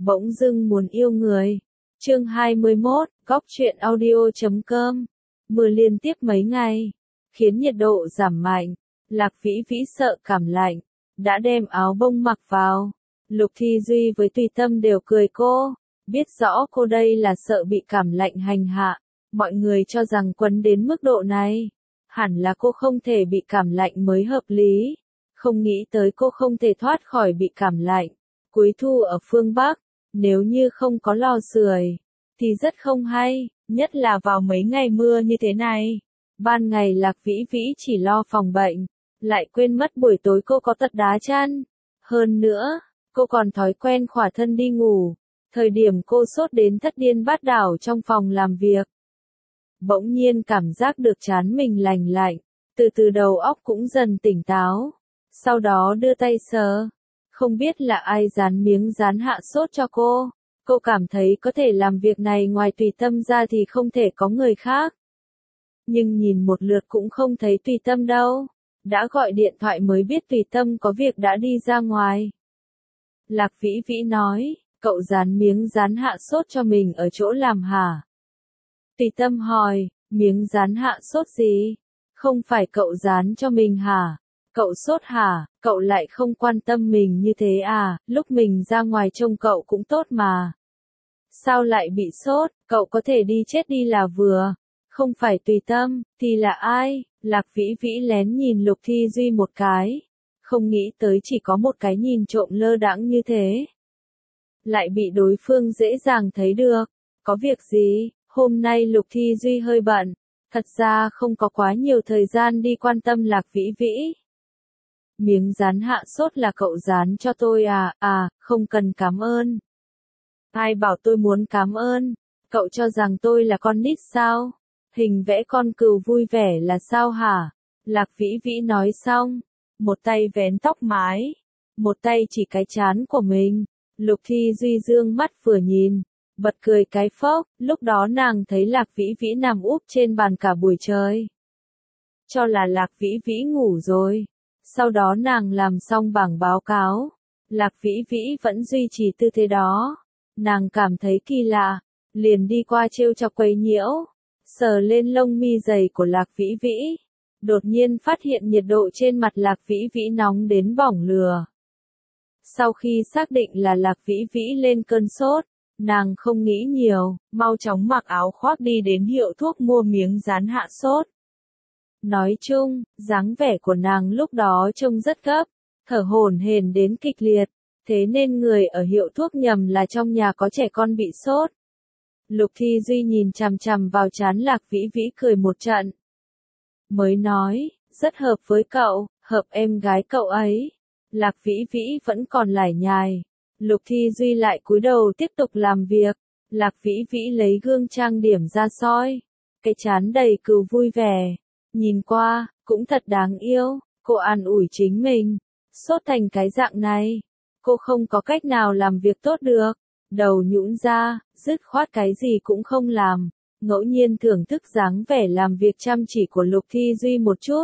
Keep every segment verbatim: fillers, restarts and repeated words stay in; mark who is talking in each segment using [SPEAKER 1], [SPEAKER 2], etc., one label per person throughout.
[SPEAKER 1] Bỗng dưng muốn yêu người. Chương hai mươi mốt, góc truyện audio chấm com. Mưa liên tiếp mấy ngày, khiến nhiệt độ giảm mạnh. Lạc Vĩ Vĩ sợ cảm lạnh, đã đem áo bông mặc vào. Lục Thi Duy với Tùy Tâm đều cười cô, biết rõ cô đây là sợ bị cảm lạnh hành hạ. Mọi người cho rằng quấn đến mức độ này, hẳn là cô không thể bị cảm lạnh mới hợp lý. Không nghĩ tới cô không thể thoát khỏi bị cảm lạnh. Cuối thu ở phương Bắc, nếu như không có lò sưởi, thì rất không hay, nhất là vào mấy ngày mưa như thế này. Ban ngày Lạc Vĩ Vĩ chỉ lo phòng bệnh, lại quên mất buổi tối cô có tật đá chăn. Hơn nữa, cô còn thói quen khỏa thân đi ngủ, thời điểm cô sốt đến thất điên bát đảo trong phòng làm việc. Bỗng nhiên cảm giác được trán mình lành lạnh, từ từ đầu óc cũng dần tỉnh táo. Sau đó đưa tay sờ, không biết là ai dán miếng dán hạ sốt cho cô. Cô cảm thấy có thể làm việc này ngoài Tùy Tâm ra thì không thể có người khác. Nhưng nhìn một lượt cũng không thấy Tùy Tâm đâu. Đã gọi điện thoại mới biết Tùy Tâm có việc đã đi ra ngoài. Lạc Vĩ Vĩ nói, cậu dán miếng dán hạ sốt cho mình ở chỗ làm hả? Tùy Tâm hỏi, miếng dán hạ sốt gì? Không phải cậu dán cho mình hả? Cậu sốt hả? Cậu lại không quan tâm mình như thế à? Lúc mình ra ngoài trông cậu cũng tốt mà. Sao lại bị sốt? Cậu có thể đi chết đi là vừa. Không phải Tùy Tâm, thì là ai? Lạc Vĩ Vĩ lén nhìn Lục Thi Duy một cái. Không nghĩ tới chỉ có một cái nhìn trộm lơ đãng như thế. Lại bị đối phương dễ dàng thấy được. Có việc gì? Hôm nay Lục Thi Duy hơi bận. Thật ra không có quá nhiều thời gian đi quan tâm Lạc Vĩ Vĩ. Miếng dán hạ sốt là cậu dán cho tôi à? À, không cần cảm ơn. Ai bảo tôi muốn cảm ơn? Cậu cho rằng tôi là con nít sao? Hình vẽ con cừu vui vẻ là sao hả? Lạc Vĩ Vĩ nói xong, một tay vén tóc mái, một tay chỉ cái trán của mình. Lục Thi Duy dương mắt vừa nhìn, bật cười cái phốc. Lúc đó nàng thấy Lạc Vĩ Vĩ nằm úp trên bàn cả buổi trời, cho là Lạc Vĩ Vĩ ngủ rồi. Sau đó nàng làm xong bảng báo cáo, Lạc Vĩ Vĩ vẫn duy trì tư thế đó. Nàng cảm thấy kỳ lạ, liền đi qua trêu chọc quấy nhiễu, sờ lên lông mi dày của Lạc Vĩ Vĩ. Đột nhiên phát hiện nhiệt độ trên mặt Lạc Vĩ Vĩ nóng đến bỏng lửa. Sau khi xác định là Lạc Vĩ Vĩ lên cơn sốt, nàng không nghĩ nhiều, mau chóng mặc áo khoác đi đến hiệu thuốc mua miếng dán hạ sốt. Nói chung, dáng vẻ của nàng lúc đó trông rất gấp, thở hổn hển đến kịch liệt, thế nên người ở hiệu thuốc nhầm là trong nhà có trẻ con bị sốt. Lục Thi Duy nhìn chằm chằm vào trán Lạc Vĩ Vĩ cười một trận. Mới nói, rất hợp với cậu, hợp em gái cậu ấy. Lạc Vĩ Vĩ vẫn còn lải nhải. Lục Thi Duy lại cúi đầu tiếp tục làm việc. Lạc Vĩ Vĩ lấy gương trang điểm ra soi. Cái trán đầy cừu vui vẻ. Nhìn qua, cũng thật đáng yêu. Cô an ủi chính mình. Sốt thành cái dạng này, cô không có cách nào làm việc tốt được. Đầu nhũn ra, dứt khoát cái gì cũng không làm. Ngẫu nhiên thưởng thức dáng vẻ làm việc chăm chỉ của Lục Thi Duy một chút.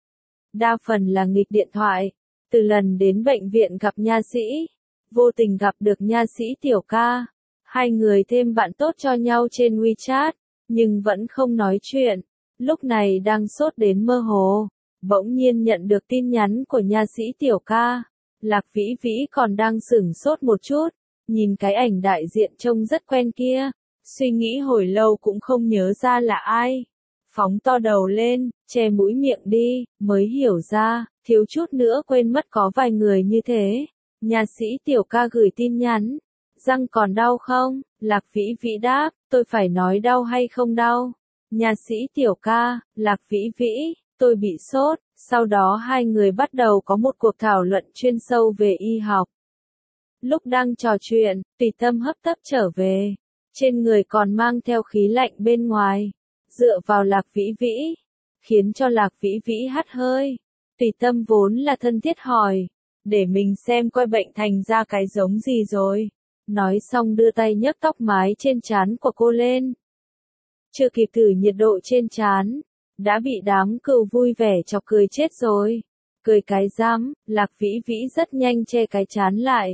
[SPEAKER 1] Đa phần là nghịch điện thoại. Từ lần đến bệnh viện gặp nha sĩ, vô tình gặp được nha sĩ Tiểu Ca. Hai người thêm bạn tốt cho nhau trên WeChat, nhưng vẫn không nói chuyện. Lúc này đang sốt đến mơ hồ, bỗng nhiên nhận được tin nhắn của nha sĩ Tiểu Ca. Lạc Vĩ Vĩ còn đang sửng sốt một chút, nhìn cái ảnh đại diện trông rất quen kia, suy nghĩ hồi lâu cũng không nhớ ra là ai. Phóng to đầu lên, che mũi miệng đi, mới hiểu ra, thiếu chút nữa quên mất có vài người như thế. Nha sĩ Tiểu Ca gửi tin nhắn, răng còn đau không? Lạc Vĩ Vĩ đáp, tôi phải nói đau hay không đau? Nha sĩ Tiểu Ca, Lạc Vĩ Vĩ, tôi bị sốt. Sau đó hai người bắt đầu có một cuộc thảo luận chuyên sâu về y học. Lúc đang trò chuyện, Tùy Tâm hấp tấp trở về, trên người còn mang theo khí lạnh bên ngoài, dựa vào Lạc Vĩ Vĩ, khiến cho Lạc Vĩ Vĩ hắt hơi. Tùy Tâm vốn là thân thiết hỏi, để mình xem coi bệnh thành ra cái giống gì rồi. Nói xong đưa tay nhấc tóc mái trên trán của cô lên. Chưa kịp thử nhiệt độ trên trán, đã bị đám cừu vui vẻ chọc cười chết rồi. Cười cái rắm, Lạc Vĩ Vĩ rất nhanh che cái trán lại,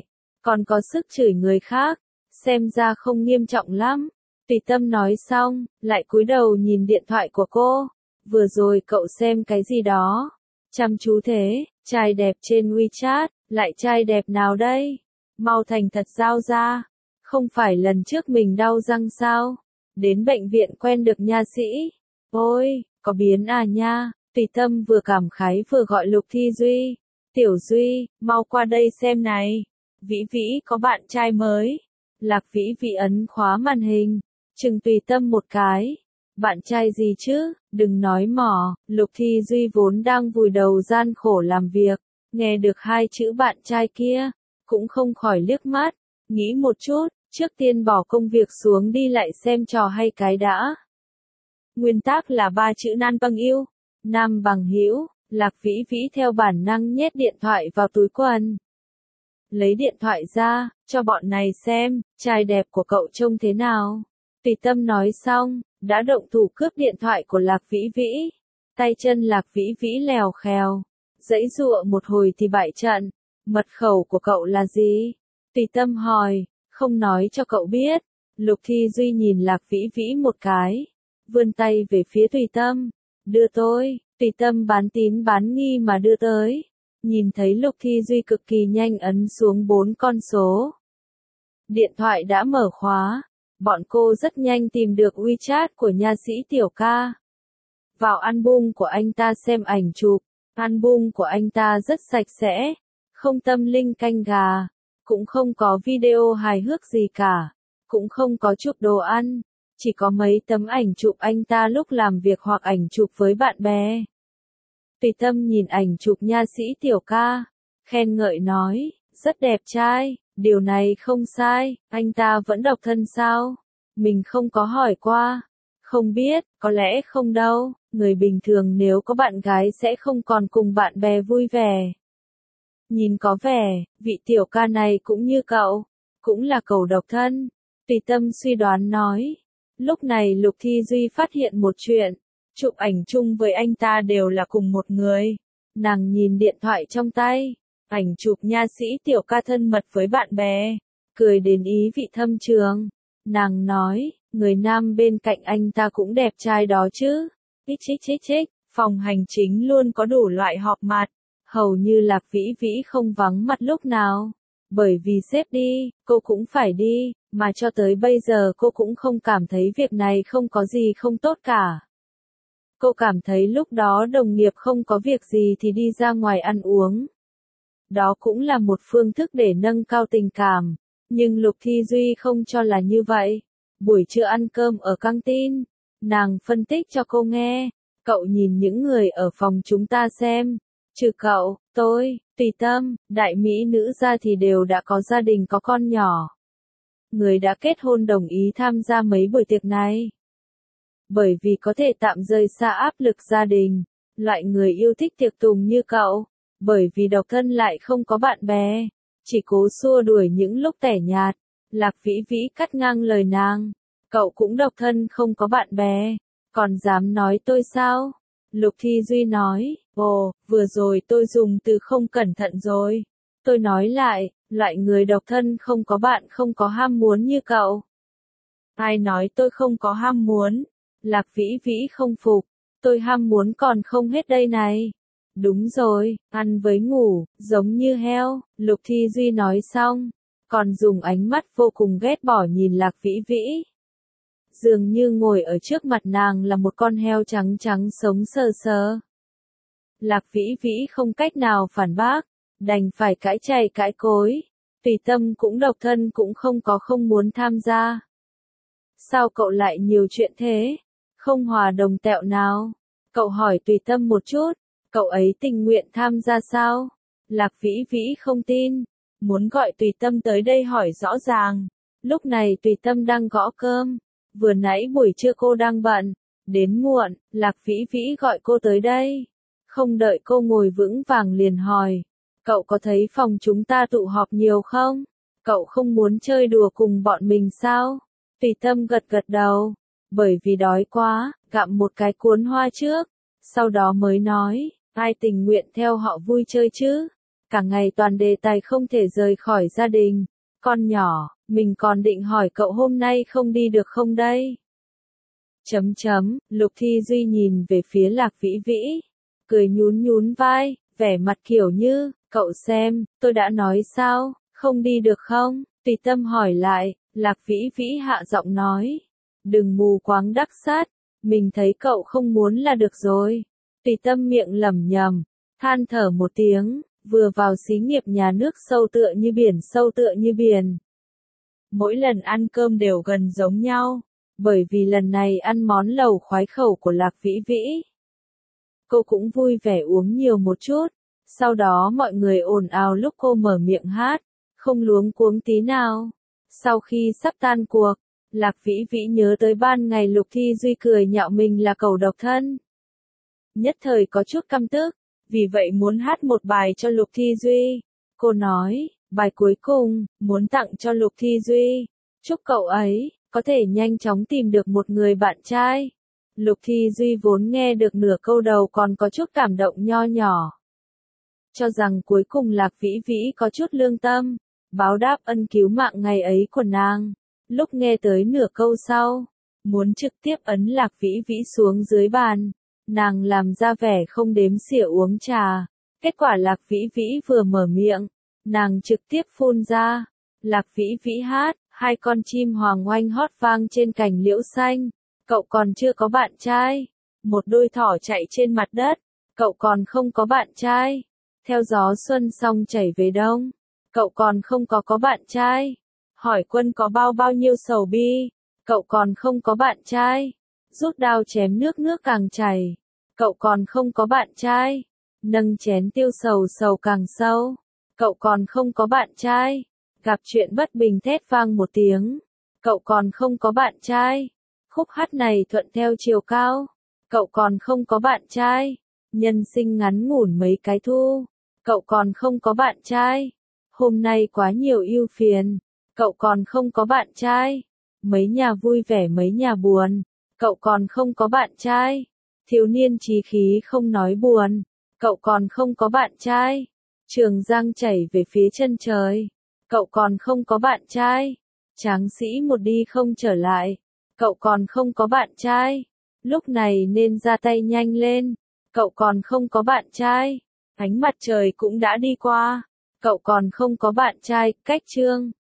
[SPEAKER 1] còn có sức chửi người khác, xem ra không nghiêm trọng lắm. Tùy Tâm nói xong, lại cúi đầu nhìn điện thoại của cô. Vừa rồi cậu xem cái gì đó? Chăm chú thế, trai đẹp trên WeChat, lại trai đẹp nào đây? Mau thành thật giao ra. Không phải lần trước mình đau răng sao? Đến bệnh viện quen được nha sĩ. Ôi, có biến à nha. Tùy Tâm vừa cảm khái vừa gọi Lục Thi Duy. Tiểu Duy, mau qua đây xem này. Vĩ Vĩ có bạn trai mới. Lạc Vĩ Vĩ ấn khóa màn hình. Chừng Tùy Tâm một cái. Bạn trai gì chứ, đừng nói mỏ. Lục Thi Duy vốn đang vùi đầu gian khổ làm việc. Nghe được hai chữ bạn trai kia. Cũng không khỏi liếc mắt. Nghĩ một chút, trước tiên bỏ công việc xuống đi lại xem trò hay cái đã. Nguyên tắc là ba chữ nan bằng yêu. Nam bằng hữu. Lạc Vĩ Vĩ theo bản năng nhét điện thoại vào túi quần. Lấy điện thoại ra, cho bọn này xem, trai đẹp của cậu trông thế nào. Tùy Tâm nói xong, đã động thủ cướp điện thoại của Lạc Vĩ Vĩ. Tay chân Lạc Vĩ Vĩ lèo khèo. Giãy giụa một hồi thì bại trận. Mật khẩu của cậu là gì? Tùy Tâm hỏi, không nói cho cậu biết. Lục Thi Duy nhìn Lạc Vĩ Vĩ một cái. Vươn tay về phía Tùy Tâm. Đưa tôi. Tùy Tâm bán tín bán nghi mà đưa tới. Nhìn thấy Lục Thi Duy cực kỳ nhanh ấn xuống bốn con số. Điện thoại đã mở khóa. Bọn cô rất nhanh tìm được WeChat của nha sĩ Tiểu Ca. Vào album của anh ta xem ảnh chụp. Album của anh ta rất sạch sẽ. Không tâm linh canh gà. Cũng không có video hài hước gì cả. Cũng không có chụp đồ ăn. Chỉ có mấy tấm ảnh chụp anh ta lúc làm việc hoặc ảnh chụp với bạn bè. Tùy Tâm nhìn ảnh chụp nha sĩ Tiểu Ca. Khen ngợi nói, rất đẹp trai. Điều này không sai, anh ta vẫn độc thân sao? Mình không có hỏi qua. Không biết, có lẽ không đâu. Người bình thường nếu có bạn gái sẽ không còn cùng bạn bè vui vẻ. Nhìn có vẻ, vị Tiểu Ca này cũng như cậu. Cũng là cậu độc thân. Tùy Tâm suy đoán nói. Lúc này Lục Thi Duy phát hiện một chuyện. Chụp ảnh chung với anh ta đều là cùng một người. Nàng nhìn điện thoại trong tay. Ảnh chụp nha sĩ Tiểu Ca thân mật với bạn bè. Cười đến ý vị thâm trường. Nàng nói, người nam bên cạnh anh ta cũng đẹp trai đó chứ. Ít chích chích chích, phòng hành chính luôn có đủ loại họp mặt. Hầu như Lạc Vĩ Vĩ không vắng mặt lúc nào. Bởi vì sếp đi, cô cũng phải đi, mà cho tới bây giờ cô cũng không cảm thấy việc này không có gì không tốt cả. Cô cảm thấy lúc đó đồng nghiệp không có việc gì thì đi ra ngoài ăn uống. Đó cũng là một phương thức để nâng cao tình cảm. Nhưng Lục Thi Duy không cho là như vậy. Buổi trưa ăn cơm ở căng tin. Nàng phân tích cho cô nghe. Cậu nhìn những người ở phòng chúng ta xem. Trừ cậu, tôi, Tùy Tâm, đại mỹ nữ ra thì đều đã có gia đình có con nhỏ. Người đã kết hôn đồng ý tham gia mấy buổi tiệc này. Bởi vì có thể tạm rời xa áp lực gia đình. Loại người yêu thích tiệc tùng như cậu. Bởi vì độc thân lại không có bạn bè. Chỉ cố xua đuổi những lúc tẻ nhạt. Lạc Vĩ Vĩ cắt ngang lời nàng. Cậu cũng độc thân không có bạn bè. Còn dám nói tôi sao? Lục Thi Duy nói. Ồ, vừa rồi tôi dùng từ không cẩn thận rồi. Tôi nói lại, loại người độc thân không có bạn không có ham muốn như cậu. Ai nói tôi không có ham muốn? Lạc Vĩ Vĩ không phục. Tôi ham muốn còn không hết đây này. Đúng rồi, ăn với ngủ, giống như heo. Lục Thi Duy nói xong. Còn dùng ánh mắt vô cùng ghét bỏ nhìn Lạc Vĩ Vĩ. Dường như ngồi ở trước mặt nàng là một con heo trắng trắng sống sờ sờ. Lạc Vĩ Vĩ không cách nào phản bác. Đành phải cãi chày cãi cối. Tùy Tâm cũng độc thân cũng không có không muốn tham gia. Sao cậu lại nhiều chuyện thế? Không hòa đồng tẹo nào? Cậu hỏi Tùy Tâm một chút. Cậu ấy tình nguyện tham gia sao? Lạc Vĩ Vĩ không tin. Muốn gọi Tùy Tâm tới đây hỏi rõ ràng. Lúc này Tùy Tâm đang gõ cơm. Vừa nãy buổi trưa cô đang bận. Đến muộn, Lạc Vĩ Vĩ gọi cô tới đây. Không đợi cô ngồi vững vàng liền hỏi. Cậu có thấy phòng chúng ta tụ họp nhiều không? Cậu không muốn chơi đùa cùng bọn mình sao? Tùy Tâm gật gật đầu. Bởi vì đói quá, gặm một cái cuốn hoa trước. Sau đó mới nói, ai tình nguyện theo họ vui chơi chứ? Cả ngày toàn đề tài không thể rời khỏi gia đình. con nhỏ, mình còn định hỏi cậu hôm nay không đi được không đây? Chấm chấm, Lục Thi Duy nhìn về phía Lạc Vĩ Vĩ, cười nhún nhún vai, vẻ mặt kiểu như, cậu xem, tôi đã nói sao, không đi được không? Tùy Tâm hỏi lại, Lạc Vĩ Vĩ hạ giọng nói, đừng mù quáng đắc sát, mình thấy cậu không muốn là được rồi. Tùy Tâm miệng lẩm nhẩm, than thở một tiếng, vừa vào xí nghiệp nhà nước sâu tựa như biển sâu tựa như biển. Mỗi lần ăn cơm đều gần giống nhau, bởi vì lần này ăn món lẩu khoái khẩu của Lạc Vĩ Vĩ. Cô cũng vui vẻ uống nhiều một chút, sau đó mọi người ồn ào lúc cô mở miệng hát, không luống cuống tí nào. Sau khi sắp tan cuộc, Lạc Vĩ Vĩ nhớ tới ban ngày Lục Thi Duy cười nhạo mình là cẩu độc thân. Nhất thời có chút căm tức, vì vậy muốn hát một bài cho Lục Thi Duy. Cô nói, bài cuối cùng, muốn tặng cho Lục Thi Duy, chúc cậu ấy có thể nhanh chóng tìm được một người bạn trai. Lục Thi Duy vốn nghe được nửa câu đầu còn có chút cảm động nho nhỏ. Cho rằng cuối cùng Lạc Vĩ Vĩ có chút lương tâm, báo đáp ân cứu mạng ngày ấy của nàng. Lúc nghe tới nửa câu sau, muốn trực tiếp ấn Lạc Vĩ Vĩ xuống dưới bàn, nàng làm ra vẻ không đếm xỉa uống trà. Kết quả Lạc Vĩ Vĩ vừa mở miệng, nàng trực tiếp phun ra. Lạc Vĩ Vĩ hát, hai con chim hoàng oanh hót vang trên cành liễu xanh. Cậu còn chưa có bạn trai. Một đôi thỏ chạy trên mặt đất. Cậu còn không có bạn trai. Theo gió xuân xong chảy về đông. Cậu còn không có có bạn trai. Hỏi quân có bao bao nhiêu sầu bi. Cậu còn không có bạn trai. Rút đao chém nước nước càng chảy. Cậu còn không có bạn trai. Nâng chén tiêu sầu sầu càng sâu. Cậu còn không có bạn trai. Gặp chuyện bất bình thét vang một tiếng. Cậu còn không có bạn trai. Khúc hát này thuận theo chiều cao. Cậu còn không có bạn trai. Nhân sinh ngắn ngủn mấy cái thu. Cậu còn không có bạn trai. Hôm nay quá nhiều ưu phiền. Cậu còn không có bạn trai. Mấy nhà vui vẻ mấy nhà buồn. Cậu còn không có bạn trai. Thiếu niên chí khí không nói buồn. Cậu còn không có bạn trai. Trường giang chảy về phía chân trời. Cậu còn không có bạn trai. Tráng sĩ một đi không trở lại. Cậu còn không có bạn trai. Lúc này nên ra tay nhanh lên. Cậu còn không có bạn trai. Ánh mặt trời cũng đã đi qua. Cậu còn không có bạn trai. Cách chương